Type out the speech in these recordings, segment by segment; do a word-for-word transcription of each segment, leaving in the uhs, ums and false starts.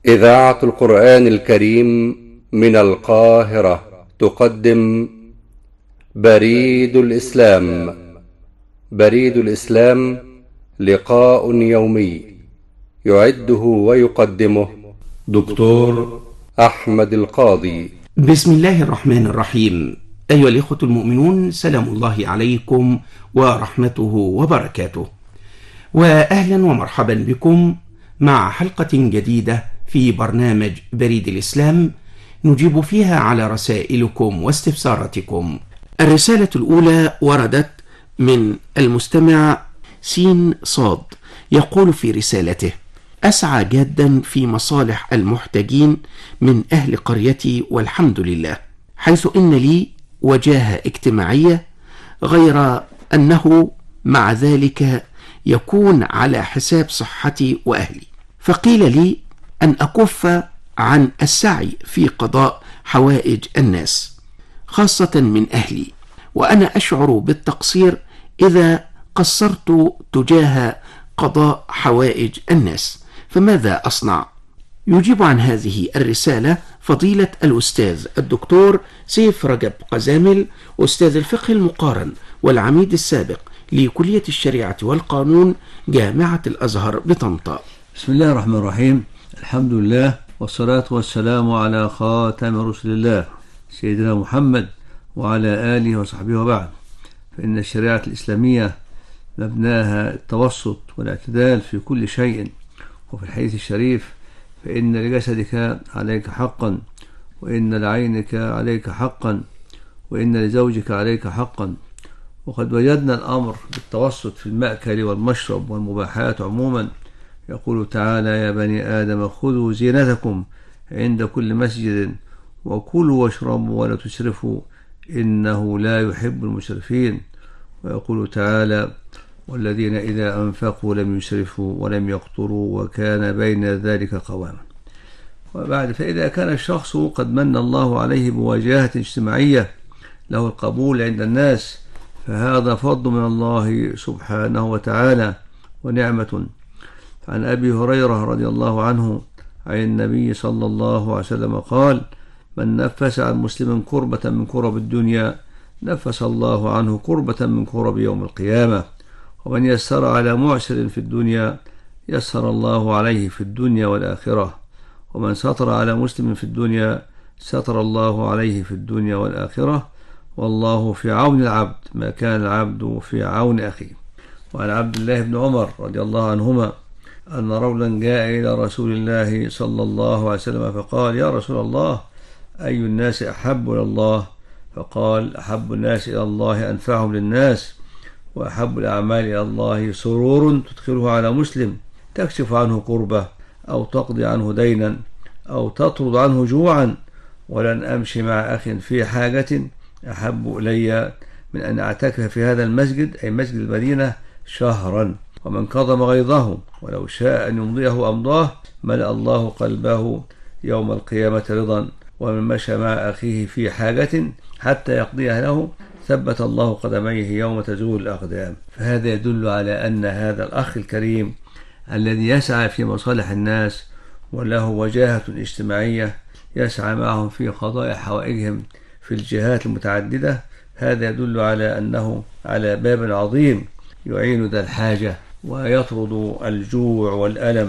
إذاعة القرآن الكريم من القاهرة تقدم بريد الإسلام. بريد الإسلام لقاء يومي يعده ويقدمه دكتور أحمد القاضي. بسم الله الرحمن الرحيم. أيها الإخوة المؤمنون، سلام الله عليكم ورحمته وبركاته، وأهلا ومرحبا بكم مع حلقة جديدة في برنامج بريد الإسلام نجيب فيها على رسائلكم واستفساراتكم. الرسالة الأولى وردت من المستمع سين صاد، يقول في رسالته: أسعى جدا في مصالح المحتاجين من أهل قريتي والحمد لله، حيث إن لي وجاهة اجتماعية، غير أنه مع ذلك يكون على حساب صحتي وأهلي، فقيل لي أن أكف عن السعي في قضاء حوائج الناس خاصة من أهلي، وأنا أشعر بالتقصير إذا قصرت تجاه قضاء حوائج الناس، فماذا أصنع؟ يجيب عن هذه الرسالة فضيلة الأستاذ الدكتور سيف رجب قزامل، أستاذ الفقه المقارن والعميد السابق لكلية الشريعة والقانون جامعة الأزهر بطنطا. بسم الله الرحمن الرحيم، الحمد لله والصلاة والسلام على خاتم رسل الله سيدنا محمد وعلى آله وصحبه وبعد. فإن الشريعة الإسلامية مبناها التوسط والاعتدال في كل شيء، وفي الحديث الشريف: فإن لجسدك عليك حقا، وإن لعينك عليك حقا، وإن لزوجك عليك حقا. وقد وجدنا الأمر بالتوسط في المأكل والمشرب والمباحات عموما. يقول تعالى: يا بني آدم خذوا زينتكم عند كل مسجد وكلوا واشربوا ولا تسرفوا إنه لا يحب المسرفين. ويقول تعالى: والذين إذا أنفقوا لم يسرفوا ولم يقتروا وكان بين ذلك قواما. وبعد، فإذا كان الشخص قد من الله عليه بواجهة اجتماعية له القبول عند الناس، فهذا فضل من الله سبحانه وتعالى ونعمة. عن أبي هريرة رضي الله عنه عن النبي صلى الله عليه وسلم قال: من نفس عن مسلم كربة من كرب الدنيا نفس الله عنه كربة من كرب يوم القيامة. ومن يسر على معسر في الدنيا يسر الله عليه في الدنيا والآخرة. ومن ستر على مسلم في الدنيا ستر الله عليه في الدنيا والآخرة. والله في عون العبد ما كان العبد في عون أخيه. وعن عبد الله بن عمر رضي الله عنهما أن رجلا جاء إلى رسول الله صلى الله عليه وسلم فقال: يا رسول الله، أي الناس أحب إلى الله؟ فقال: أحب الناس إلى الله أنفعهم للناس، وأحب الأعمال إلى الله سرور تدخله على مسلم تكشف عنه كربة أو تقضي عنه دينا أو تطرد عنه جوعا. ولن أمشي مع أخ في حاجة أحب إلي من أن أعتكف في هذا المسجد، أي مسجد المدينة، شهرا. ومن كظم غيظه ولو شاء أن يمضيه أمضاه ملأ الله قلبه يوم القيامة رضا. ومن مشى مع أخيه في حاجة حتى يقضيها له ثبت الله قدميه يوم تزول الأقدام. فهذا يدل على أن هذا الأخ الكريم الذي يسعى في مصالح الناس وله وجاهة اجتماعية يسعى معهم في قضاء حوائجهم في الجهات المتعددة، هذا يدل على أنه على باب عظيم يعين ذا الحاجة ويطرد الجوع والألم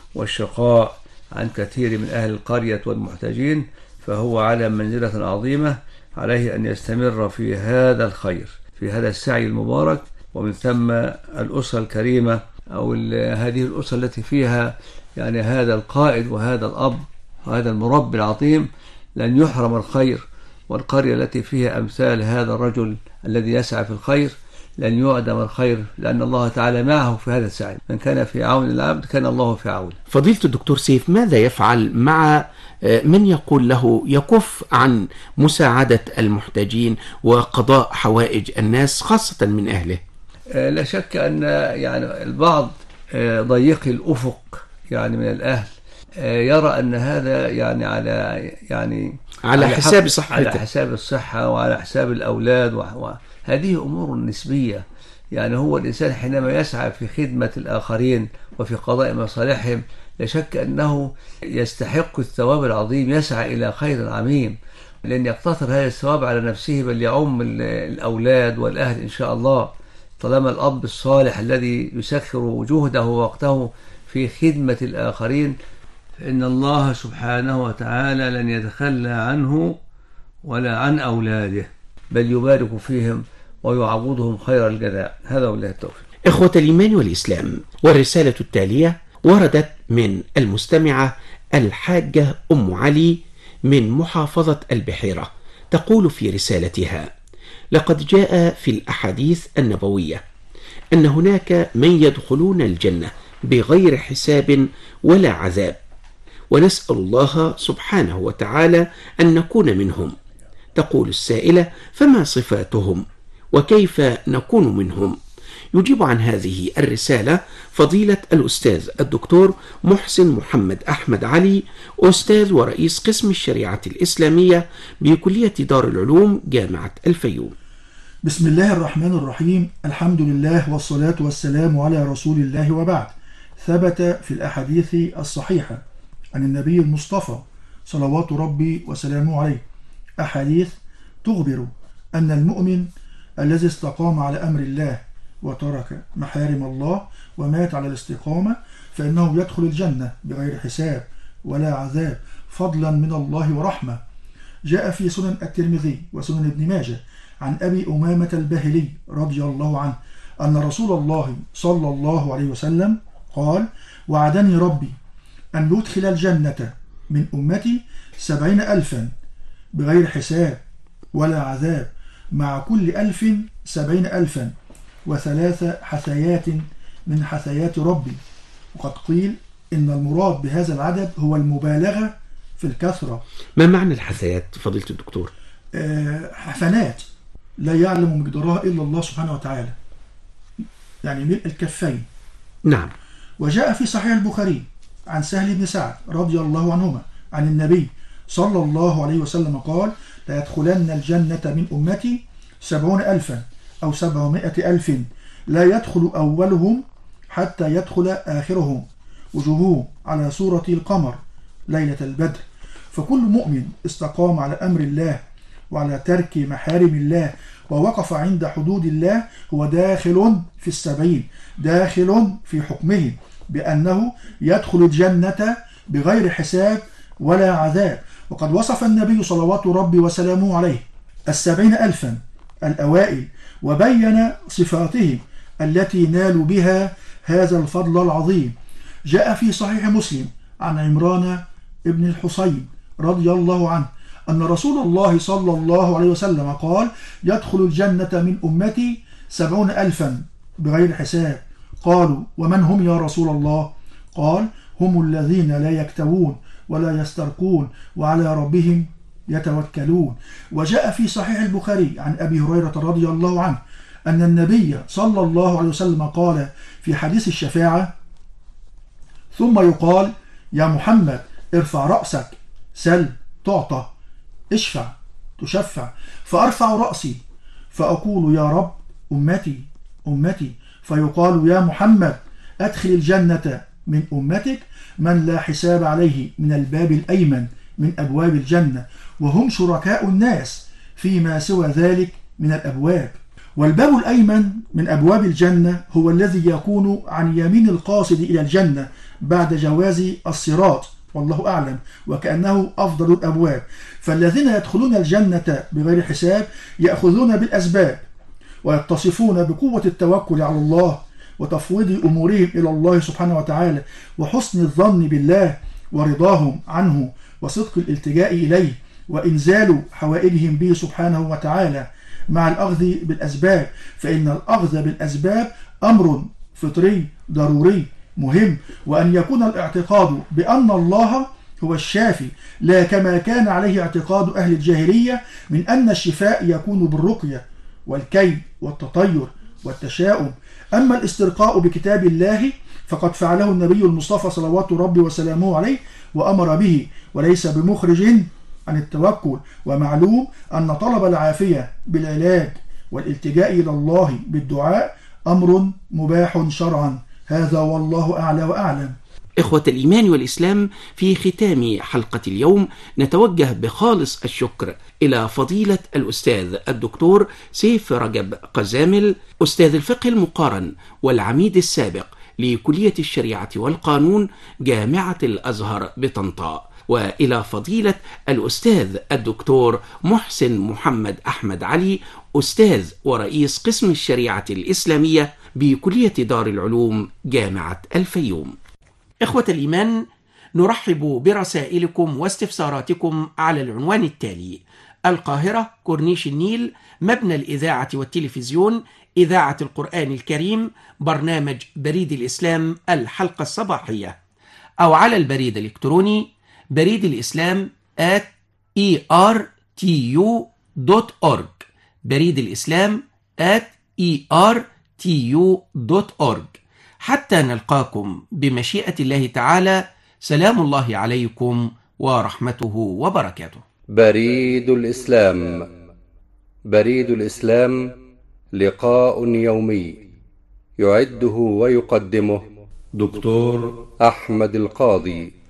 والشقاء عن كثير من أهل القرية والمحتاجين. فهو على منزلة عظيمة، عليه أن يستمر في هذا الخير، في هذا السعي المبارك. ومن ثم الأسرة الكريمة أو هذه الأسرة التي فيها يعني هذا القائد وهذا الأب وهذا المربي العظيم لن يحرم الخير. والقرية التي فيها أمثال هذا الرجل الذي يسعى في الخير لن يعدم الخير، لأن الله تعالى معه في هذا السعي. من كان في عون العبد كان الله في عون. فضيلة الدكتور سيف، ماذا يفعل مع من يقول له يكف عن مساعدة المحتاجين وقضاء حوائج الناس خاصة من أهله؟ لا شك أن يعني البعض ضيق الأفق يعني من الأهل يرى أن هذا يعني على يعني على, على حساب صحته، على حساب الصحة وعلى حساب الأولاد، وهذه أمور نسبية. يعني هو الإنسان حينما يسعى في خدمة الآخرين وفي قضاء مصالحهم لا شك أنه يستحق الثواب العظيم، يسعى إلى خير عميم، لأن يقتصر هذا الثواب على نفسه بل يعم الأولاد والأهل إن شاء الله، طالما الأب الصالح الذي يسخر جهده ووقته في خدمة الآخرين فإن الله سبحانه وتعالى لن يتخلى عنه ولا عن أولاده، بل يبارك فيهم ويعوضهم خير الجزاء. هذا والله التوفيق. إخوة الإيمان والإسلام، والرسالة التالية وردت من المستمعة الحاجة أم علي من محافظة البحيرة، تقول في رسالتها: لقد جاء في الأحاديث النبوية أن هناك من يدخلون الجنة بغير حساب ولا عذاب، ونسأل الله سبحانه وتعالى أن نكون منهم. تقول السائلة: فما صفاتهم وكيف نكون منهم؟ يجيب عن هذه الرسالة فضيلة الأستاذ الدكتور محسن محمد أحمد علي، أستاذ ورئيس قسم الشريعة الإسلامية بكلية دار العلوم جامعة الفيوم. بسم الله الرحمن الرحيم، الحمد لله والصلاة والسلام على رسول الله، وبعد. ثبت في الأحاديث الصحيحة عن النبي المصطفى صلوات ربي وسلامه عليه أحاديث تخبر أن المؤمن الذي استقام على أمر الله وترك محارم الله ومات على الاستقامة فإنه يدخل الجنة بغير حساب ولا عذاب، فضلا من الله ورحمة. جاء في سنن الترمذي وسنن ابن ماجه عن أبي أمامة الباهلي رضي الله عنه أن رسول الله صلى الله عليه وسلم قال: وعدني ربي أن يدخل الجنة من أمتي سبعين ألفا بغير حساب ولا عذاب، مع كل ألف سبعين ألفا وثلاث حثيات من حثيات ربي. وقد قيل إن المراد بهذا العدد هو المبالغة في الكثرة. ما معنى الحثيات فضيلة الدكتور؟ آه حفنات لا يعلم مقدارها إلا الله سبحانه وتعالى، يعني ملء الكفين. نعم. وجاء في صحيح البخاري عن سهل بن سعد رضي الله عنهما عن النبي صلى الله عليه وسلم قال: لا يدخلن الجنة من أمتي سبعون ألفا أو سبعمائة ألف لا يدخل أولهم حتى يدخل آخرهم، وجوههم على صورة القمر ليلة البدر. فكل مؤمن استقام على أمر الله وعلى ترك محارم الله ووقف عند حدود الله هو داخل في السبعين، داخل في حكمه بأنه يدخل الجنة بغير حساب ولا عذاب. وقد وصف النبي صلوات ربي وسلامه عليه السبعين ألفا الأوائل وبين صفاتهم التي نالوا بها هذا الفضل العظيم. جاء في صحيح مسلم عن عمران ابن الحصين رضي الله عنه أن رسول الله صلى الله عليه وسلم قال: يدخل الجنة من أمتي سبعون ألفا بغير حساب. قالوا: ومن هم يا رسول الله؟ قال: هم الذين لا يكتوون ولا يسترقون وعلى ربهم يتوكلون. وجاء في صحيح البخاري عن أبي هريرة رضي الله عنه أن النبي صلى الله عليه وسلم قال في حديث الشفاعة: ثم يقال: يا محمد ارفع رأسك، سل تعطى، اشفع تشفع. فأرفع رأسي فأقول: يا رب أمتي أمتي. فيقال: يا محمد أدخل الجنة من أمتك من لا حساب عليه من الباب الأيمن من أبواب الجنة، وهم شركاء الناس فيما سوى ذلك من الأبواب. والباب الأيمن من أبواب الجنة هو الذي يكون عن يمين القاصد إلى الجنة بعد جواز الصراط، والله أعلم، وكأنه أفضل الأبواب. فالذين يدخلون الجنة بغير حساب يأخذون بالأسباب ويتصفون بقوة التوكل على الله وتفويض أمورهم إلى الله سبحانه وتعالى وحسن الظن بالله ورضاهم عنه وصدق الالتجاء إليه وإنزال حوائجهم به سبحانه وتعالى مع الأخذ بالأسباب، فإن الأخذ بالأسباب أمر فطري ضروري مهم، وأن يكون الاعتقاد بأن الله هو الشافي لا كما كان عليه اعتقاد أهل الجاهلية من أن الشفاء يكون بالرقية والكيد والتطير والتشاؤم. أما الاسترقاء بكتاب الله فقد فعله النبي المصطفى صلوات ربي وسلامه عليه وأمر به، وليس بمخرج عن التوكل. ومعلوم أن طلب العافية بالعلاج والالتجاء إلى الله بالدعاء أمر مباح شرعا. هذا والله أعلى وأعلم. إخوة الإيمان والإسلام، في ختام حلقة اليوم نتوجه بخالص الشكر إلى فضيلة الأستاذ الدكتور سيف رجب قزامل، أستاذ الفقه المقارن والعميد السابق لكلية الشريعة والقانون جامعة الأزهر بطنطا، وإلى فضيلة الأستاذ الدكتور محسن محمد أحمد علي، أستاذ ورئيس قسم الشريعة الإسلامية بكلية دار العلوم جامعة الفيوم. إخوة الإيمان، نرحب برسائلكم واستفساراتكم على العنوان التالي: القاهرة، كورنيش النيل، مبنى الإذاعة والتلفزيون، إذاعة القرآن الكريم، برنامج بريد الإسلام الحلقة الصباحية، أو على البريد الإلكتروني بريد الإسلام at e r t u dot org، بريد الإسلام at e r t u dot org. حتى نلقاكم بمشيئة الله تعالى، سلام الله عليكم ورحمته وبركاته. بريد الإسلام. بريد الإسلام لقاء يومي يعده ويقدمه دكتور أحمد القاضي.